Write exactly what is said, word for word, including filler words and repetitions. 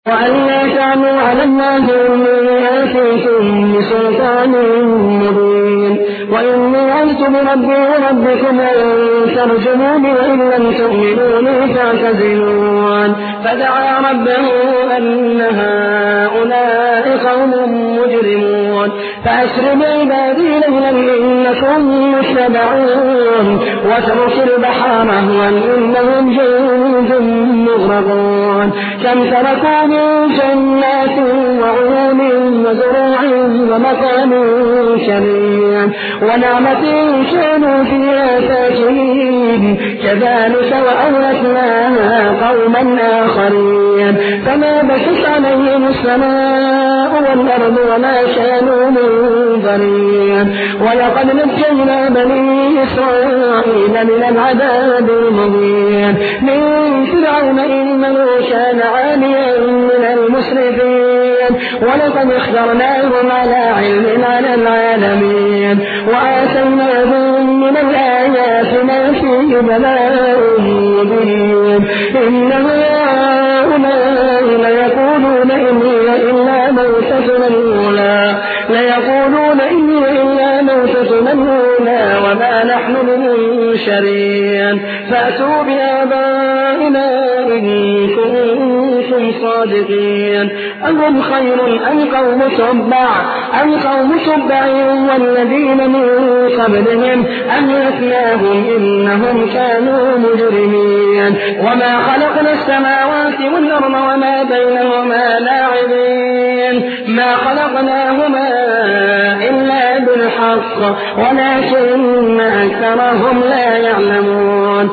وأن لا تعلوا على الله إني آتيكم بسلطان مبين وإني عذت بربي وربكم أن ترجموني وإن لم تؤمنوا لي فاعتزلون فدعا ربه أن هؤلاء قوم مجرمون فأسر بعبادي ليلا إنكم متبعون واترك البحر رهوا إنهم جند مغرقون كم تركوا من جنات وعيون وزروع ومقام كريم ونعمة كانوا فيها فاكهين كذلك وأورثناها قوما آخرين فما بكت عليهم السماء والأرض وما كانوا منظرين ولقد نجينا بني إسرائيل من العذاب المهين من فرعون إنه كان عاليا من المسرفين ولقد اخترناهم على علم على العالمين وآتيناهم من الآيات ما فيه بلاء مبين إن هؤلاء ليقولون إن هي إلا موتتنا الأولى ليقولون إن هي إلا موتتنا الأولى وما نحن بمنشرين فأتوا بآبائنا إن كنتم صادقين أهم خير أم قوم تبع أم قوم تبع والذين من قبلهم أهلكناهم إنهم كانوا مجرمين وما خلقنا السماوات والأرض وما بينهما لاعبين ما خلقناهما إلا بالحق ولكن أكثرهم لا يعلمون